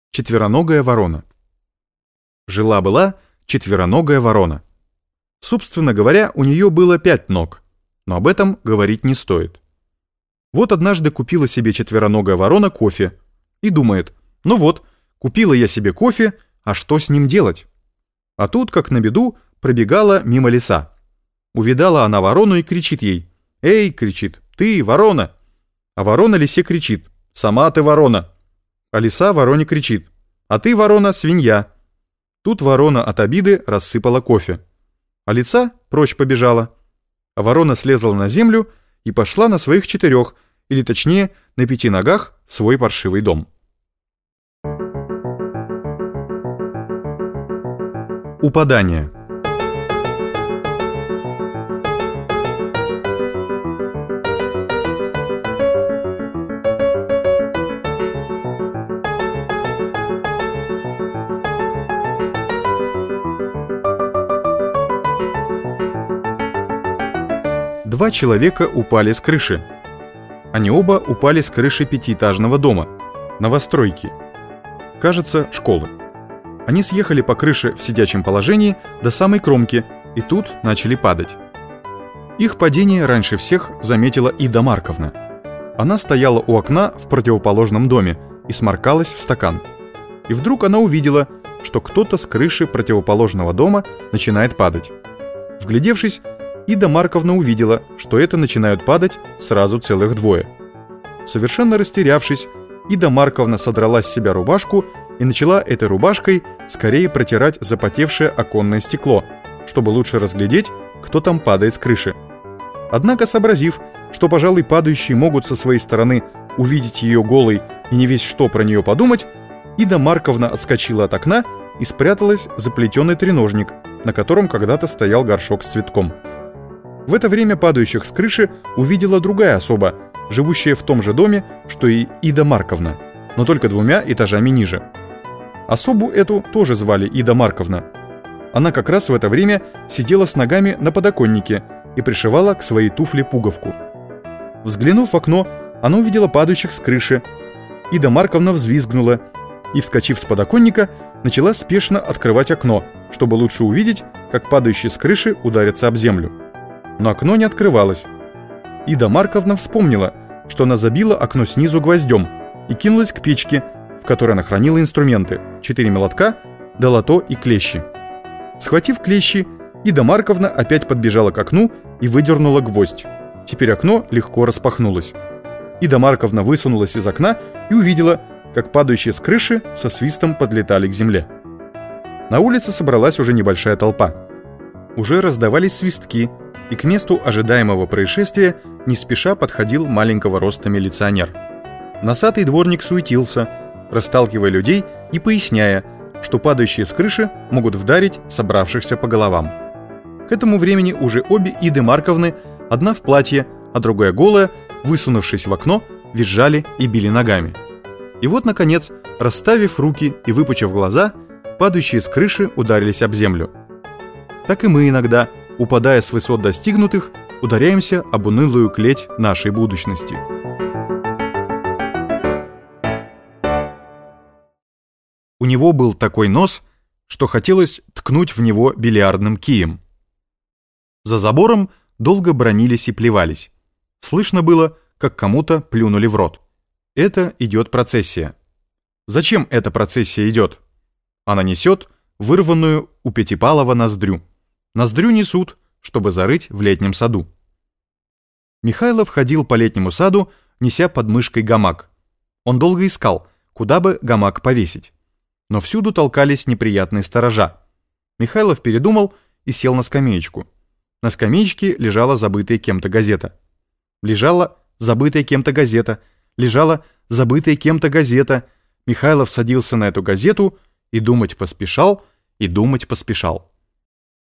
Четвероногая ворона. Жила-была четвероногая ворона. Собственно говоря, у нее было 5 ног, но об этом говорить не стоит. Вот однажды купила себе четвероногая ворона кофе и думает: ну вот, купила я себе кофе, а что с ним делать? А тут, как на беду, пробегала мимо лиса. Увидала она ворону и кричит ей: «Эй!» — кричит, «ты, ворона!» А ворона лисе кричит: «Сама ты ворона!» А лиса вороне кричит: «А ты, ворона, свинья!» Тут ворона от обиды рассыпала кофе. А лиса прочь побежала. А ворона слезла на землю и пошла на своих 4, или точнее на 5 ногах, в свой паршивый дом. Упадание. Два человека упали с крыши. Они оба упали с крыши 5-этажного дома, новостройки, кажется, школы. Они съехали по крыше в сидячем положении до самой кромки и тут начали падать. Их падение раньше всех заметила Ида Марковна. Она стояла у окна в противоположном доме и сморкалась в стакан. И вдруг она увидела, что кто-то с крыши противоположного дома начинает падать. Вглядевшись, Ида Марковна увидела, что это начинают падать сразу целых 2. Совершенно растерявшись, Ида Марковна содрала с себя рубашку и начала этой рубашкой скорее протирать запотевшее оконное стекло, чтобы лучше разглядеть, кто там падает с крыши. Однако, сообразив, что, пожалуй, падающие могут со своей стороны увидеть ее голой и не весь что про нее подумать, Ида Марковна отскочила от окна и спряталась за плетеный треножник, на котором когда-то стоял горшок с цветком. В это время падающих с крыши увидела другая особа, живущая в том же доме, что и Ида Марковна, но только 2 этажами ниже. Особу эту тоже звали Ида Марковна. Она как раз в это время сидела с ногами на подоконнике и пришивала к своей туфле пуговку. Взглянув в окно, она увидела падающих с крыши. Ида Марковна взвизгнула и, вскочив с подоконника, начала спешно открывать окно, чтобы лучше увидеть, как падающие с крыши ударятся об землю. Но окно не открывалось. Ида Марковна вспомнила, что она забила окно снизу гвоздем и кинулась к печке, в которой она хранила инструменты: 4 молотка, долото и клещи. Схватив клещи, Ида Марковна опять подбежала к окну и выдернула гвоздь. Теперь окно легко распахнулось. Ида Марковна высунулась из окна и увидела, как падающие с крыши со свистом подлетали к земле. На улице собралась уже небольшая толпа. Уже раздавались свистки, и к месту ожидаемого происшествия не спеша подходил маленького роста милиционер. Носатый дворник суетился, расталкивая людей и поясняя, что падающие с крыши могут вдарить собравшихся по головам. К этому времени уже обе Иды Марковны, одна в платье, а другая голая, высунувшись в окно, визжали и били ногами. И вот, наконец, расставив руки и выпучив глаза, падающие с крыши ударились об землю. Так и мы иногда, упадая с высот достигнутых, ударяемся об унылую клеть нашей будущности. У него был такой нос, что хотелось ткнуть в него бильярдным кием. За забором долго бранились и плевались. Слышно было, как кому-то плюнули в рот. Это идет процессия. Зачем эта процессия идет? Она несет вырванную у Пятипалова ноздрю. Ноздрю несут, чтобы зарыть в летнем саду. Михайлов ходил по летнему саду, неся под мышкой гамак. Он долго искал, куда бы гамак повесить. Но всюду толкались неприятные сторожа. Михайлов передумал и сел на скамеечку. На скамеечке лежала забытая кем-то газета. Лежала забытая кем-то газета. Лежала забытая кем-то газета. Михайлов садился на эту газету и думать поспешал, и думать поспешал.